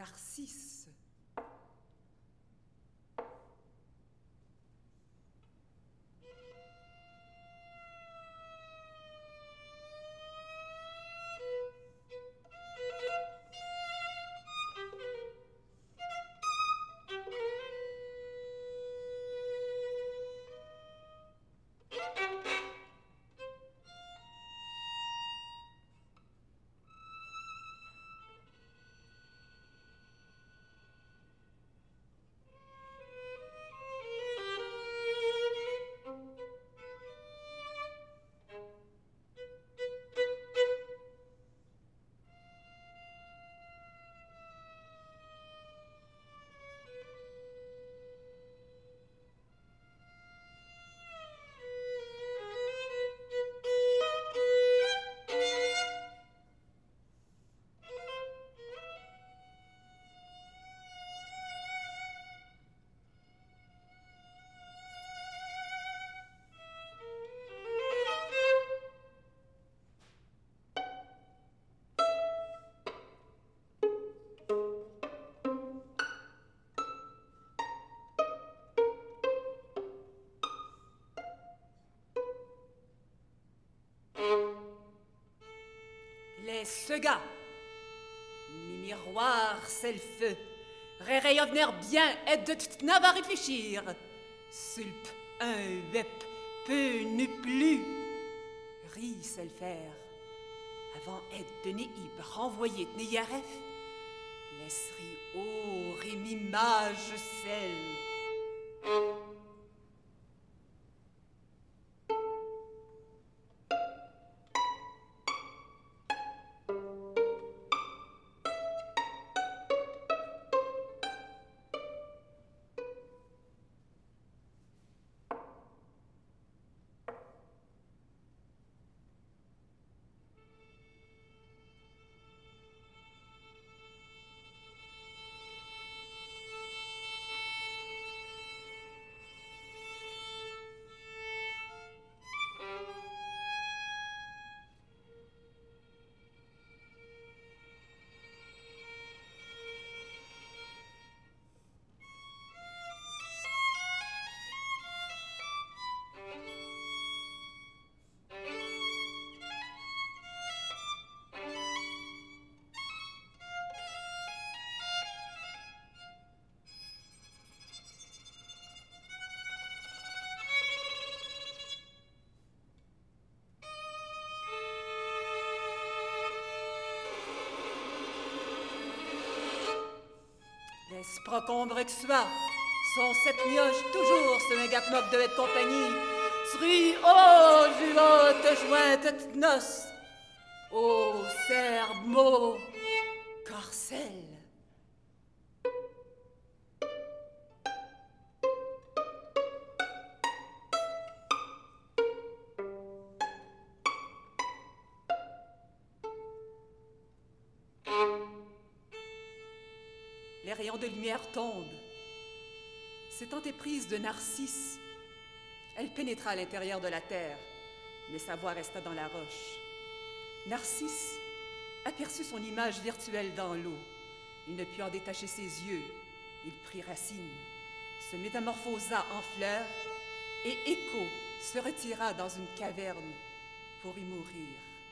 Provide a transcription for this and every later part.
Narcisse. Ce gars, mi miroir, c'est le feu. Réreille venir bien, et de t'na va réfléchir. Sulp, un wep, peu ne plus. Ris, c'est le faire. Avant être donné ib, renvoyer t'ne yaref. Laisserie, oh, rémimage, celle. Laisse procombre que soit, son cette mioche toujours ce mégat moque de être compagnie. Sri, oh, juva, te jointe, te noce. Oh, serbe, mot, corcel. Les rayons de lumière tombent. S'étant éprise de Narcisse, elle pénétra à l'intérieur de la terre, mais sa voix resta dans la roche. Narcisse aperçut son image virtuelle dans l'eau. Il ne put en détacher ses yeux. Il prit racine, se métamorphosa en fleur, et Écho se retira dans une caverne pour y mourir.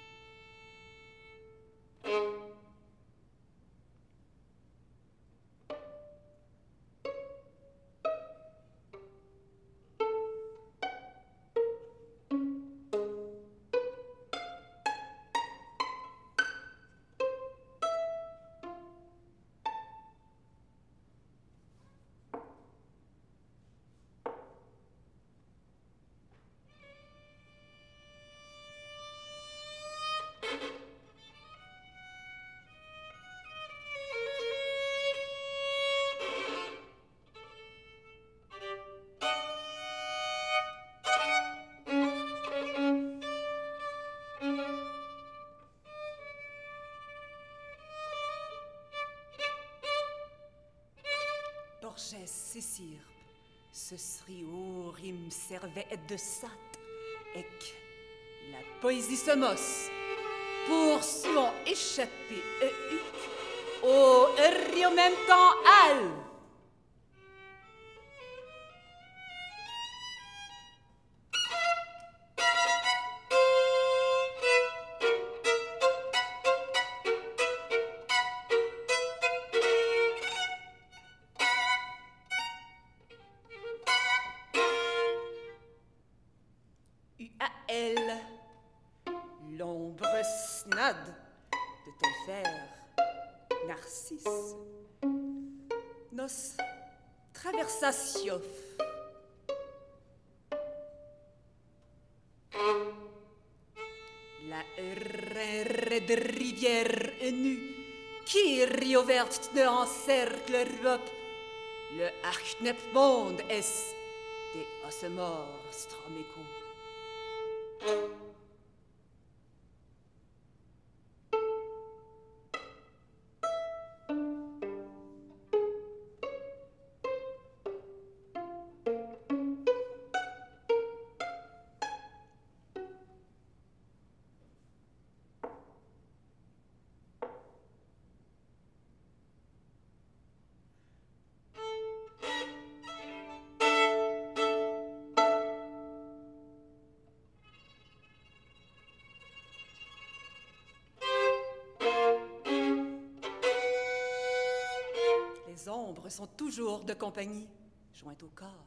Borges, Cécire, ce serait au rime servait de sat, et la poésie se mosse, pour souvent échapper au rio même temps al. UAL, l'ombre snade de tel fer, Narcisse, nos traversatiof. La de rivière nue qui rioverte de encercle Europe, le Archnepmond est des ossemors stroméco. Les ombres sont toujours de compagnie, jointes au corps.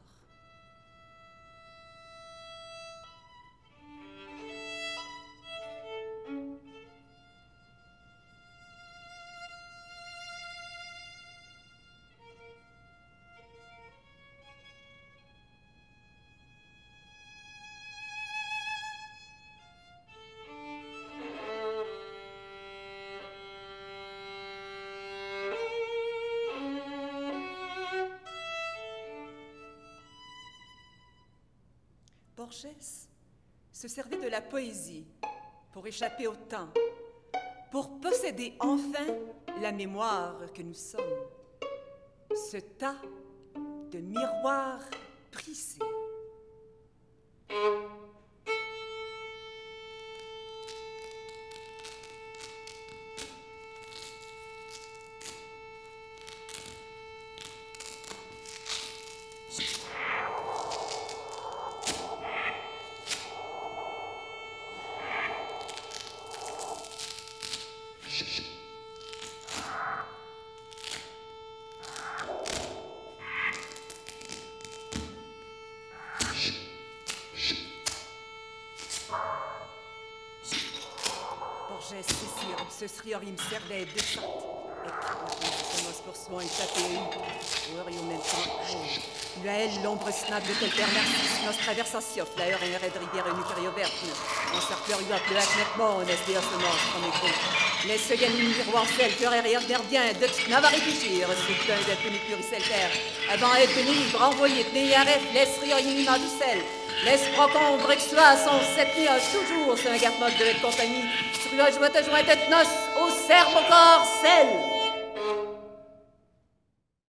Borges se servait de la poésie pour échapper au temps, pour posséder enfin la mémoire que nous sommes. Ce tas de miroirs brisés. Ce sriorim servait de sorte, et commence pour soi une tapée, ou en même temps, l'AL, l'ombre snable de tel père Narcisse, nos traversatiof, la heure et red rivière et nucléo verte, en cercleur yuap, le hacknettement, on est des ossements, comme écho. Les seganis miroirs sel, cœur et rien gardien, de n'avarifichir, sous plein d'être venu puricel terre, avant être venu, renvoyer, tenir arrêt, laisse riorim du sel. L'esprocon, brexois, son septième, toujours, c'est un garde-mode de la compagnie. Sur la joie de tête noce, au cerveau corps, sel.